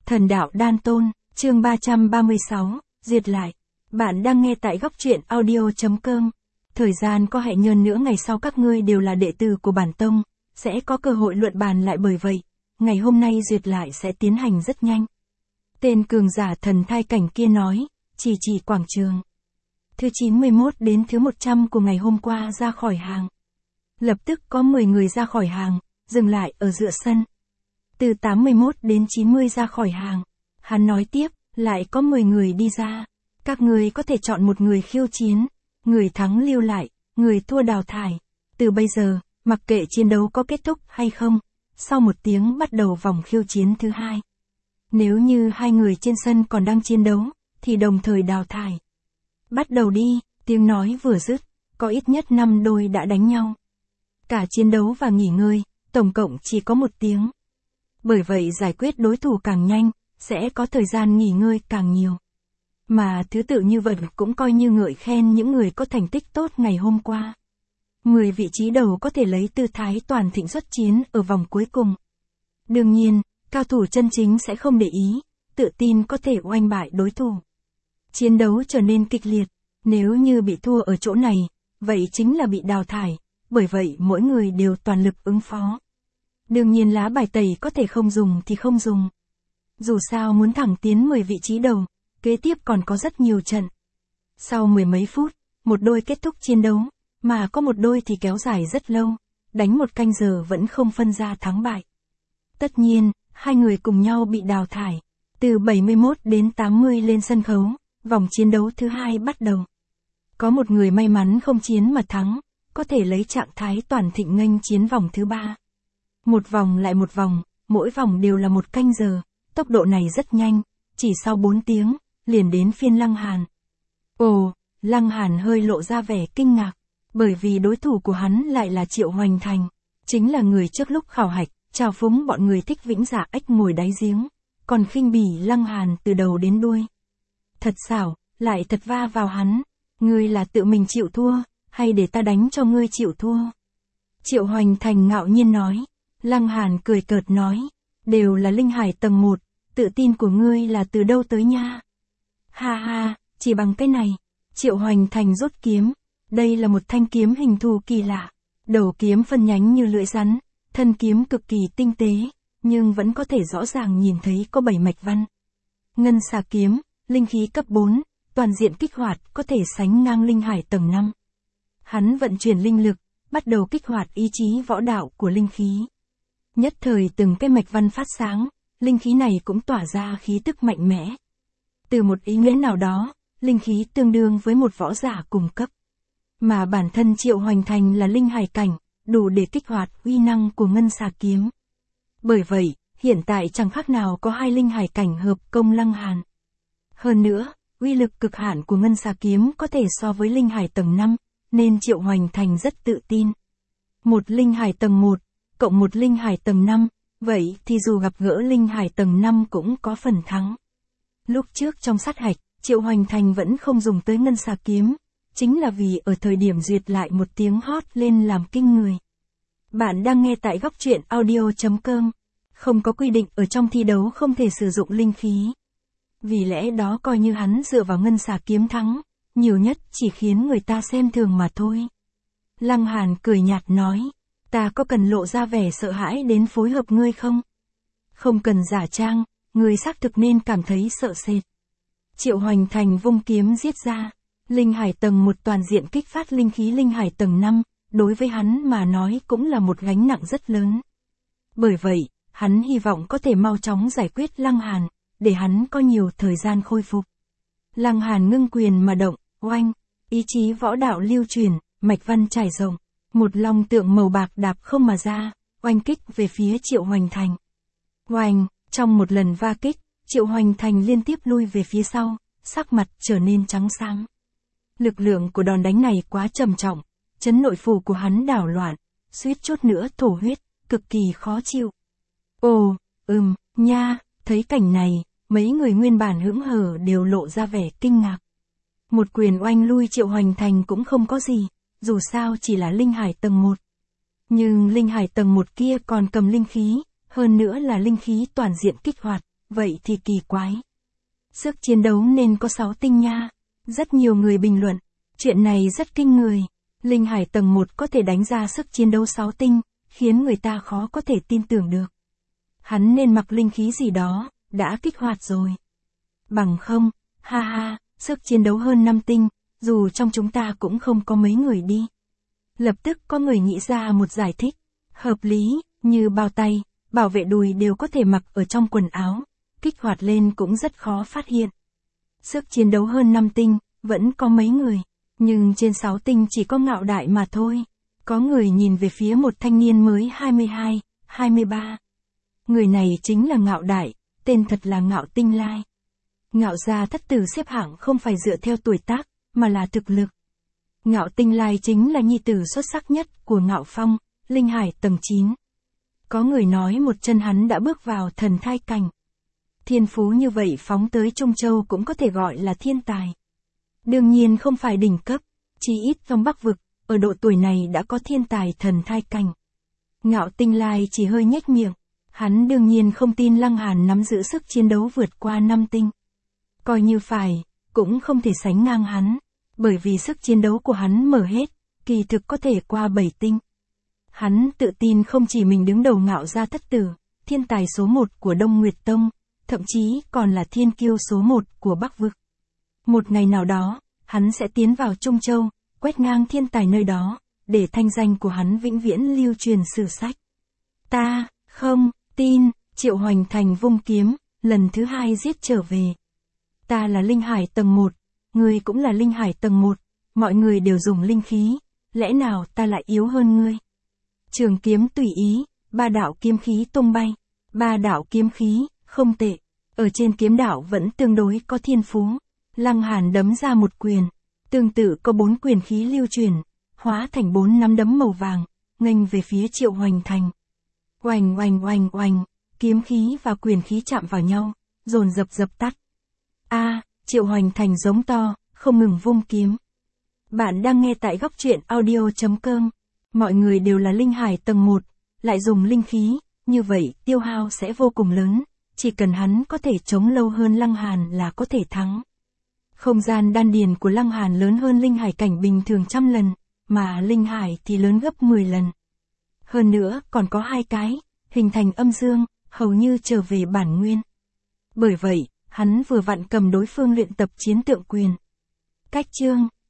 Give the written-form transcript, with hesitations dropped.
Thần đạo đan tôn, chương 336, duyệt lại. Bạn đang nghe tại góc truyện audio.com. Thời gian có hẹn nhơn nữa ngày sau các ngươi đều là đệ tử của bản tông, sẽ có cơ hội luận bàn lại, bởi vậy, ngày hôm nay duyệt lại sẽ tiến hành rất nhanh. Tên cường giả thần thai cảnh kia nói, chỉ quảng trường. Thứ 91 đến thứ 100 của ngày hôm qua ra khỏi hàng. Lập tức có 10 người ra khỏi hàng, dừng lại ở giữa sân. Từ 81 đến 90 ra khỏi hàng. Hắn nói tiếp, lại có 10 người đi ra. Các người có thể chọn một người khiêu chiến. Người thắng lưu lại, người thua đào thải. Từ bây giờ, mặc kệ chiến đấu có kết thúc hay không, sau 1 tiếng bắt đầu vòng khiêu chiến thứ 2. Nếu như 2 người trên sân còn đang chiến đấu, thì đồng thời đào thải. Bắt đầu đi, tiếng nói vừa dứt, có ít nhất 5 đôi đã đánh nhau. Cả chiến đấu và nghỉ ngơi, tổng cộng chỉ có 1 tiếng. Bởi vậy giải quyết đối thủ càng nhanh, sẽ có thời gian nghỉ ngơi càng nhiều. Mà thứ tự như vậy cũng coi như ngợi khen những người có thành tích tốt ngày hôm qua. 10 vị trí đầu có thể lấy tư thái toàn thịnh xuất chiến ở vòng cuối cùng. Đương nhiên, cao thủ chân chính sẽ không để ý, tự tin có thể oanh bại đối thủ. Chiến đấu trở nên kịch liệt, nếu như bị thua ở chỗ này, vậy chính là bị đào thải, bởi vậy mỗi người đều toàn lực ứng phó. Đương nhiên lá bài tẩy có thể không dùng thì không dùng. Dù sao muốn thẳng tiến 10 vị trí đầu, kế tiếp còn có rất nhiều trận. Sau 10 mấy phút, một đôi kết thúc chiến đấu, mà có một đôi thì kéo dài rất lâu, đánh 1 canh giờ vẫn không phân ra thắng bại. Tất nhiên, 2 người cùng nhau bị đào thải. Từ 71 đến 80 lên sân khấu, vòng chiến đấu thứ 2 bắt đầu. Có một người may mắn không chiến mà thắng, có thể lấy trạng thái toàn thịnh nghênh chiến vòng thứ 3. Một vòng lại một vòng, mỗi vòng đều là 1 canh giờ, tốc độ này rất nhanh, chỉ sau 4 tiếng, liền đến phiên Lăng Hàn. Ồ, Lăng Hàn hơi lộ ra vẻ kinh ngạc, bởi vì đối thủ của hắn lại là Triệu Hoành Thành, chính là người trước lúc khảo hạch, trào phúng bọn người thích vĩnh dạ ếch ngồi đáy giếng, còn khinh bỉ Lăng Hàn từ đầu đến đuôi. Thật xảo, lại thật va vào hắn, ngươi là tự mình chịu thua, hay để ta đánh cho ngươi chịu thua? Triệu Hoành Thành ngạo nhiên nói. Lăng Hàn cười cợt nói, đều là linh hải tầng 1, tự tin của ngươi là từ đâu tới nha? Ha ha, chỉ bằng cái này. Triệu Hoành Thành rút kiếm, đây là một thanh kiếm hình thù kỳ lạ, đầu kiếm phân nhánh như lưỡi rắn, thân kiếm cực kỳ tinh tế, nhưng vẫn có thể rõ ràng nhìn thấy có 7 mạch văn. Ngân xà kiếm, linh khí cấp 4, toàn diện kích hoạt, có thể sánh ngang linh hải tầng 5. Hắn vận chuyển linh lực, bắt đầu kích hoạt ý chí võ đạo của linh khí. Nhất thời từng cái mạch văn phát sáng, linh khí này cũng tỏa ra khí tức mạnh mẽ. Từ một ý nghĩa nào đó, linh khí tương đương với một võ giả cùng cấp. Mà bản thân Triệu Hoành Thành là linh hải cảnh, đủ để kích hoạt uy năng của ngân xà kiếm. Bởi vậy, hiện tại chẳng khác nào có 2 linh hải cảnh hợp công Lăng Hàn. Hơn nữa, uy lực cực hạn của ngân xà kiếm có thể so với linh hải tầng 5, nên Triệu Hoành Thành rất tự tin. Một linh hải tầng 1, cộng một linh hải tầng 5, vậy thì dù gặp gỡ linh hải tầng 5 cũng có phần thắng. Lúc trước trong sát hạch, Triệu Hoành Thành vẫn không dùng tới ngân xà kiếm, chính là vì ở thời điểm duyệt lại 1 tiếng hót lên làm kinh người. Bạn đang nghe tại góc truyện audio.com, không có quy định ở trong thi đấu không thể sử dụng linh khí. Vì lẽ đó coi như hắn dựa vào ngân xà kiếm thắng, nhiều nhất chỉ khiến người ta xem thường mà thôi. Lăng Hàn cười nhạt nói, ta có cần lộ ra vẻ sợ hãi đến phối hợp ngươi không? Không cần giả trang, ngươi xác thực nên cảm thấy sợ sệt. Triệu Hoành Thành vung kiếm giết ra, linh hải tầng 1 toàn diện kích phát linh khí linh hải tầng 5, đối với hắn mà nói cũng là một gánh nặng rất lớn. Bởi vậy, hắn hy vọng có thể mau chóng giải quyết Lăng Hàn, để hắn có nhiều thời gian khôi phục. Lăng Hàn ngưng quyền mà động, oanh, ý chí võ đạo lưu truyền, mạch văn trải rộng, một long tượng màu bạc đạp không mà ra, oanh kích về phía Triệu Hoành Thành. Oanh, trong một lần va kích, Triệu Hoành Thành liên tiếp lui về phía sau, sắc mặt trở nên trắng xám. Lực lượng của đòn đánh này quá trầm trọng, chấn nội phủ của hắn đảo loạn, suýt chút nữa thổ huyết, cực kỳ khó chịu. Ồ, nha, thấy cảnh này, mấy người nguyên bản hững hờ đều lộ ra vẻ kinh ngạc. Một quyền oanh lui Triệu Hoành Thành cũng không có gì, dù sao chỉ là linh hải tầng 1. Nhưng linh hải tầng 1 kia còn cầm linh khí, hơn nữa là linh khí toàn diện kích hoạt, vậy thì kỳ quái. Sức chiến đấu nên có 6 tinh nha. Rất nhiều người bình luận, chuyện này rất kinh người. Linh hải tầng 1 có thể đánh ra sức chiến đấu 6 tinh, khiến người ta khó có thể tin tưởng được. Hắn nên mặc linh khí gì đó, đã kích hoạt rồi. Bằng không, ha ha, sức chiến đấu hơn 5 tinh, dù trong chúng ta cũng không có mấy người đi. Lập tức có người nghĩ ra một giải thích, hợp lý, như bao tay, bảo vệ đùi đều có thể mặc ở trong quần áo, kích hoạt lên cũng rất khó phát hiện. Sức chiến đấu hơn 5 tinh, vẫn có mấy người, nhưng trên 6 tinh chỉ có Ngạo Đại mà thôi. Có người nhìn về phía một thanh niên mới 22, 23. Người này chính là Ngạo Đại, tên thật là Ngạo Tinh Lai. Ngạo gia thất tử xếp hạng không phải dựa theo tuổi tác, mà là thực lực. Ngạo Tinh Lai chính là nhi tử xuất sắc nhất của Ngạo Phong, Linh Hải tầng 9. Có người nói một chân hắn đã bước vào thần thai cảnh. Thiên phú như vậy phóng tới Trung Châu cũng có thể gọi là thiên tài. Đương nhiên không phải đỉnh cấp, chỉ ít trong Bắc vực, ở độ tuổi này đã có thiên tài thần thai cảnh. Ngạo Tinh Lai chỉ hơi nhếch miệng, hắn đương nhiên không tin Lăng Hàn nắm giữ sức chiến đấu vượt qua 5 tinh. Coi như phải, cũng không thể sánh ngang hắn, bởi vì sức chiến đấu của hắn mở hết, kỳ thực có thể qua 7 tinh. Hắn tự tin không chỉ mình đứng đầu Ngạo gia thất tử, thiên tài số 1 của Đông Nguyệt Tông, thậm chí còn là thiên kiêu số 1 của Bắc vực. Một ngày nào đó, hắn sẽ tiến vào Trung Châu, quét ngang thiên tài nơi đó, để thanh danh của hắn vĩnh viễn lưu truyền sử sách. Ta, không, tin, Triệu Hoành Thành vung kiếm, lần thứ 2 giết trở về. Ta là Linh Hải tầng 1, ngươi cũng là Linh Hải tầng 1, mọi người đều dùng linh khí, lẽ nào ta lại yếu hơn ngươi? Trường kiếm tùy ý, 3 đạo kiếm khí tung bay, 3 đạo kiếm khí, không tệ, ở trên kiếm đạo vẫn tương đối có thiên phú. Lăng Hàn đấm ra một quyền, tương tự có 4 quyền khí lưu truyền, hóa thành 4 nắm đấm màu vàng, nghênh về phía Triệu Hoành Thành. Oành oành oành oành, kiếm khí và quyền khí chạm vào nhau, dồn dập dập tắt. Triệu Hoành Thành giống to, không ngừng vung kiếm. Bạn đang nghe tại góc truyện audio.com. Mọi người đều là Linh Hải tầng 1, lại dùng linh khí, như vậy tiêu hao sẽ vô cùng lớn, chỉ cần hắn có thể chống lâu hơn Lăng Hàn là có thể thắng. Không gian đan điền của Lăng Hàn lớn hơn linh hải cảnh bình thường trăm lần, mà linh hải thì lớn gấp 10 lần. Hơn nữa còn có 2 cái, hình thành âm dương, hầu như trở về bản nguyên. Bởi vậy, hắn vừa vặn cầm đối phương luyện tập chiến tượng quyền. Cách chương